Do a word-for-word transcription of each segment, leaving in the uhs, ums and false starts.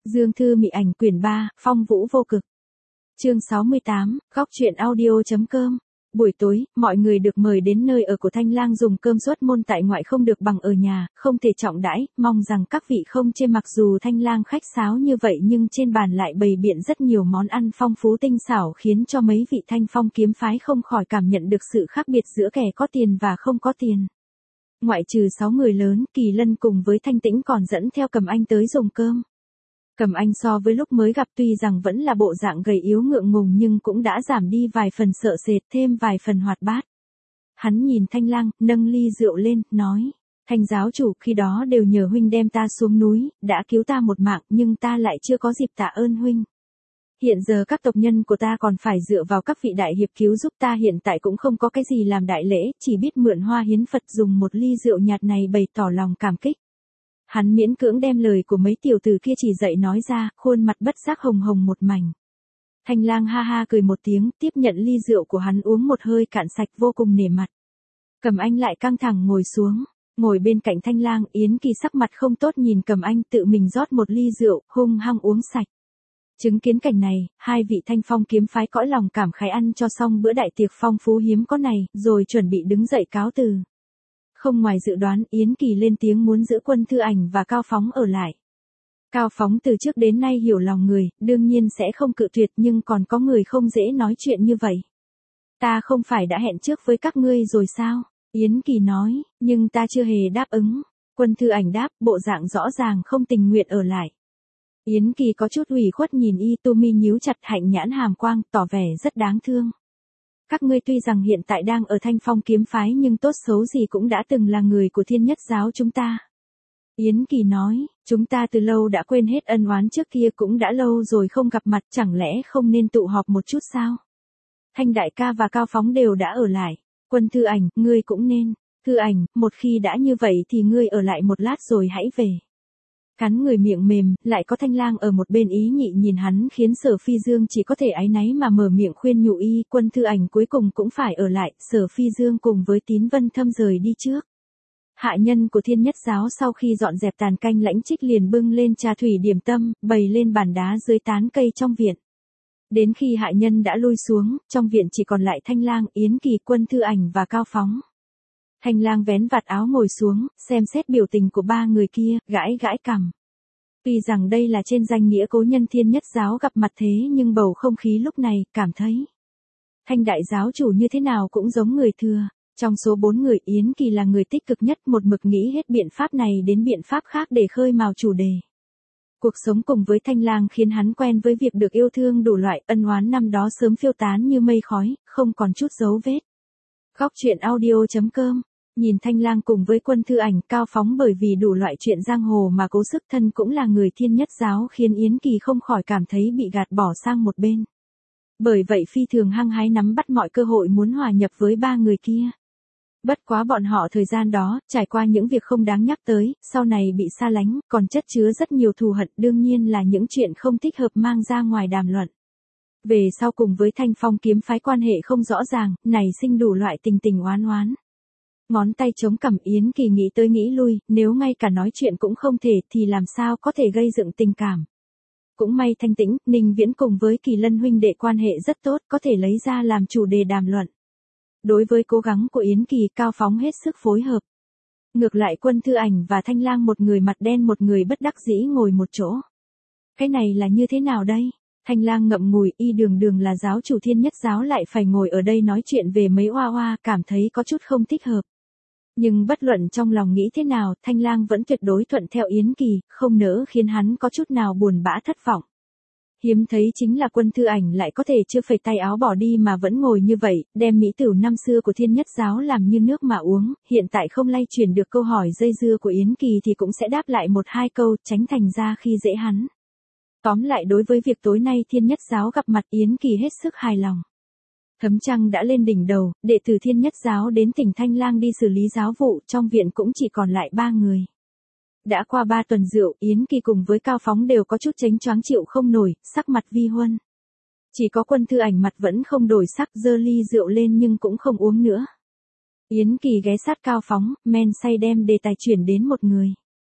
Dương Thư Mị Ảnh quyển ba, Phong Vũ Vô Cực. Chương sáu mươi tám, góc truyện audio.com. Buổi tối, mọi người được mời đến nơi ở của Thanh Lang dùng cơm xuất môn tại ngoại không được bằng ở nhà, không thể trọng đãi, mong rằng các vị không chê. Mặc dù Thanh Lang khách sáo như vậy nhưng trên bàn lại bày biện rất nhiều món ăn phong phú tinh xảo khiến cho mấy vị Thanh Phong kiếm phái không khỏi cảm nhận được sự khác biệt giữa kẻ có tiền và không có tiền. Ngoại trừ sáu người lớn, Kỳ Lân cùng với Thanh Tĩnh còn dẫn theo Cầm Anh tới dùng cơm. Cầm Anh so với lúc mới gặp tuy rằng vẫn là bộ dạng gầy yếu ngượng ngùng nhưng cũng đã giảm đi vài phần sợ sệt, thêm vài phần hoạt bát. Hắn nhìn Thanh Lang, nâng ly rượu lên, nói: Thanh giáo chủ, khi đó đều nhờ huynh đem ta xuống núi, đã cứu ta một mạng nhưng ta lại chưa có dịp tạ ơn huynh. Hiện giờ các tộc nhân của ta còn phải dựa vào các vị đại hiệp cứu giúp ta, hiện tại cũng không có cái gì làm đại lễ, chỉ biết mượn hoa hiến Phật, dùng một ly rượu nhạt này bày tỏ lòng cảm kích. Hắn miễn cưỡng đem lời của mấy tiểu tử kia chỉ dạy nói ra, khuôn mặt bất giác hồng hồng một mảnh. Thanh Lang ha ha cười một tiếng, tiếp nhận ly rượu của hắn uống một hơi cạn sạch, vô cùng nể mặt. Cầm Anh lại căng thẳng ngồi xuống, ngồi bên cạnh Thanh Lang. Yến Kỳ sắc mặt không tốt nhìn Cầm Anh tự mình rót một ly rượu, hung hăng uống sạch. Chứng kiến cảnh này, hai vị Thanh Phong kiếm phái cõi lòng cảm khái ăn cho xong bữa đại tiệc phong phú hiếm có này, rồi chuẩn bị đứng dậy cáo từ. Không ngoài dự đoán, Yến Kỳ lên tiếng muốn giữ Quân Thư Ảnh và Cao Phóng ở lại. Cao Phóng từ trước đến nay hiểu lòng người, đương nhiên sẽ không cự tuyệt, nhưng còn có người không dễ nói chuyện như vậy. Ta không phải đã hẹn trước với các ngươi rồi sao? Yến Kỳ nói, nhưng ta chưa hề đáp ứng. Quân Thư Ảnh đáp, bộ dạng rõ ràng không tình nguyện ở lại. Yến Kỳ có chút ủy khuất nhìn y, tu mi nhíu chặt, hạnh nhãn hàm quang, tỏ vẻ rất đáng thương. Các ngươi tuy rằng hiện tại đang ở Thanh Phong kiếm phái nhưng tốt xấu gì cũng đã từng là người của Thiên Nhất giáo chúng ta. Yến Kỳ nói, chúng ta từ lâu đã quên hết ân oán trước kia, cũng đã lâu rồi không gặp mặt, chẳng lẽ không nên tụ họp một chút sao? Thanh đại ca và Cao Phóng đều đã ở lại. Quân Thư Ảnh, ngươi cũng nên. Thư Ảnh, một khi đã như vậy thì ngươi ở lại một lát rồi hãy về. Cắn người miệng mềm, lại có Thanh Lang ở một bên ý nhị nhìn hắn khiến Sở Phi Dương chỉ có thể áy náy mà mở miệng khuyên nhủ y. Quân Thư Ảnh cuối cùng cũng phải ở lại, Sở Phi Dương cùng với Tín Vân Thâm rời đi trước. Hạ nhân của Thiên Nhất giáo sau khi dọn dẹp tàn canh lãnh trích liền bưng lên trà thủy điểm tâm, bày lên bàn đá dưới tán cây trong viện. Đến khi hạ nhân đã lui xuống, trong viện chỉ còn lại Thanh Lang, Yến Kỳ, Quân Thư Ảnh và Cao Phóng. Thanh Lang vén vạt áo ngồi xuống, xem xét biểu tình của ba người kia, gãi gãi cằm. Tuy rằng đây là trên danh nghĩa cố nhân Thiên Nhất giáo gặp mặt thế nhưng bầu không khí lúc này, cảm thấy Thanh đại giáo chủ như thế nào cũng giống người thừa. Trong số bốn người, Yến Kỳ là người tích cực nhất, một mực nghĩ hết biện pháp này đến biện pháp khác để khơi mào chủ đề. Cuộc sống cùng với Thanh Lang khiến hắn quen với việc được yêu thương đủ loại, ân oán năm đó sớm phiêu tán như mây khói, không còn chút dấu vết. Góc truyện audio.com. Nhìn Thanh Lang cùng với Quân Thư Ảnh, Cao Phóng bởi vì đủ loại chuyện giang hồ mà cố sức thân cũng là người Thiên Nhất giáo khiến Yến Kỳ không khỏi cảm thấy bị gạt bỏ sang một bên. Bởi vậy phi thường hăng hái nắm bắt mọi cơ hội muốn hòa nhập với ba người kia. Bất quá bọn họ thời gian đó, trải qua những việc không đáng nhắc tới, sau này bị xa lánh, còn chất chứa rất nhiều thù hận, đương nhiên là những chuyện không thích hợp mang ra ngoài đàm luận. Về sau cùng với Thanh Phong kiếm phái quan hệ không rõ ràng, nảy sinh đủ loại tình tình oán oán. Ngón tay chống cằm, Yến Kỳ nghĩ tới nghĩ lui, nếu ngay cả nói chuyện cũng không thể thì làm sao có thể gây dựng tình cảm. Cũng may Thanh Tĩnh, Ninh Viễn cùng với Kỳ Lân huynh đệ quan hệ rất tốt, có thể lấy ra làm chủ đề đàm luận. Đối với cố gắng của Yến Kỳ, Cao Phóng hết sức phối hợp. Ngược lại Quân Thư Ảnh và Thanh Lang một người mặt đen một người bất đắc dĩ ngồi một chỗ. Cái này là như thế nào đây? Thanh Lang ngậm ngùi, y đường đường là giáo chủ Thiên Nhất giáo lại phải ngồi ở đây nói chuyện về mấy oa oa, cảm thấy có chút không thích hợp. Nhưng bất luận trong lòng nghĩ thế nào, Thanh Lang vẫn tuyệt đối thuận theo Yến Kỳ, không nỡ khiến hắn có chút nào buồn bã thất vọng. Hiếm thấy chính là Quân Thư Ảnh lại có thể chưa phẩy tay áo bỏ đi mà vẫn ngồi như vậy, đem mỹ tửu năm xưa của Thiên Nhất giáo làm như nước mà uống, hiện tại không lay chuyển được câu hỏi dây dưa của Yến Kỳ thì cũng sẽ đáp lại một hai câu, tránh thành ra khi dễ hắn. Tóm lại đối với việc tối nay Thiên Nhất giáo gặp mặt, Yến Kỳ hết sức hài lòng. Thấm trăng đã lên đỉnh đầu, đệ tử Thiên Nhất giáo đến tỉnh Thanh Lang đi xử lý giáo vụ, trong viện cũng chỉ còn lại ba người. Đã qua ba tuần rượu, Yến Kỳ cùng với Cao Phóng đều có chút chánh choáng chịu không nổi, sắc mặt vi huân. Chỉ có Quân Thư Ảnh mặt vẫn không đổi sắc, giơ ly rượu lên nhưng cũng không uống nữa. Yến Kỳ ghé sát Cao Phóng, men say đem đề tài chuyển đến một người.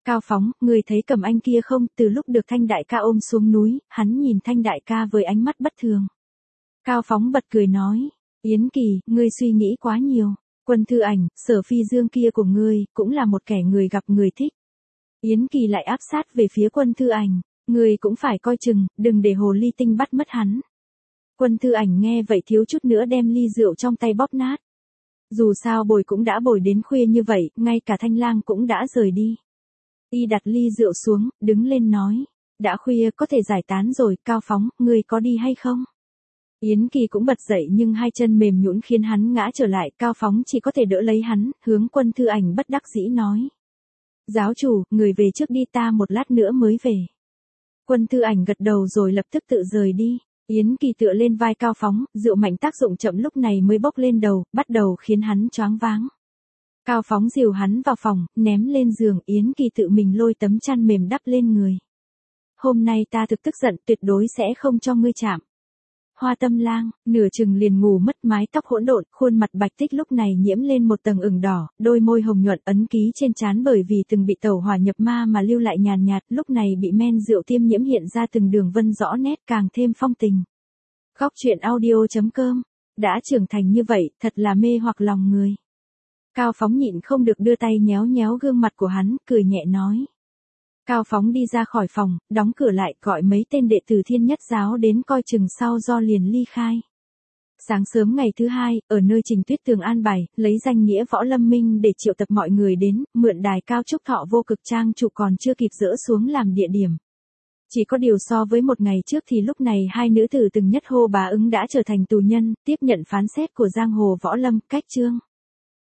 Cao Phóng, người thấy Cẩm Anh kia không, từ lúc được Thanh đại ca ôm xuống núi, hắn nhìn Thanh đại ca với ánh mắt bất thường. Cao Phóng bật cười nói, Yến Kỳ, ngươi suy nghĩ quá nhiều, Quân Thư Ảnh, Sở Phi Dương kia của ngươi, cũng là một kẻ người gặp người thích. Yến Kỳ lại áp sát về phía Quân Thư Ảnh, ngươi cũng phải coi chừng, đừng để hồ ly tinh bắt mất hắn. Quân Thư Ảnh nghe vậy thiếu chút nữa đem ly rượu trong tay bóp nát. Dù sao bồi cũng đã bồi đến khuya như vậy, ngay cả Thanh Lang cũng đã rời đi. Y đặt ly rượu xuống, đứng lên nói, đã khuya có thể giải tán rồi, Cao Phóng, ngươi có đi hay không? Yến Kỳ cũng bật dậy nhưng hai chân mềm nhũn khiến hắn ngã trở lại, Cao Phóng chỉ có thể đỡ lấy hắn, hướng Quân Thư Ảnh bất đắc dĩ nói. Giáo chủ, người về trước đi, ta một lát nữa mới về. Quân Thư Ảnh gật đầu rồi lập tức tự rời đi. Yến Kỳ tựa lên vai Cao Phóng, rượu mạnh tác dụng chậm lúc này mới bốc lên đầu, bắt đầu khiến hắn choáng váng. Cao Phóng dìu hắn vào phòng, ném lên giường, Yến Kỳ tự mình lôi tấm chăn mềm đắp lên người. Hôm nay ta thực tức giận, tuyệt đối sẽ không cho ngươi chạm. Hoa Tâm Lang, nửa chừng liền ngủ mất, mái tóc hỗn độn, khuôn mặt bạch tích lúc này nhiễm lên một tầng ửng đỏ, đôi môi hồng nhuận ấn ký trên trán bởi vì từng bị tẩu hỏa nhập ma mà lưu lại nhàn nhạt, lúc này bị men rượu tiêm nhiễm hiện ra từng đường vân rõ nét, càng thêm phong tình. Góc truyện audio chấm com, đã trưởng thành như vậy, thật là mê hoặc lòng người. Cao Phóng nhịn không được đưa tay nhéo nhéo gương mặt của hắn, cười nhẹ nói. Cao Phóng đi ra khỏi phòng, đóng cửa lại, gọi mấy tên đệ tử Thiên Nhất Giáo đến coi chừng sau do liền ly khai. Sáng sớm ngày thứ hai, ở nơi Trình Tuyết Tường an bài, lấy danh nghĩa Võ Lâm Minh để triệu tập mọi người đến, mượn đài cao Trúc Thọ Vô Cực Trang chủ còn chưa kịp dỡ xuống làm địa điểm. Chỉ có điều so với một ngày trước thì lúc này hai nữ tử từng nhất hô bá ứng đã trở thành tù nhân, tiếp nhận phán xét của giang hồ võ lâm, cách chương.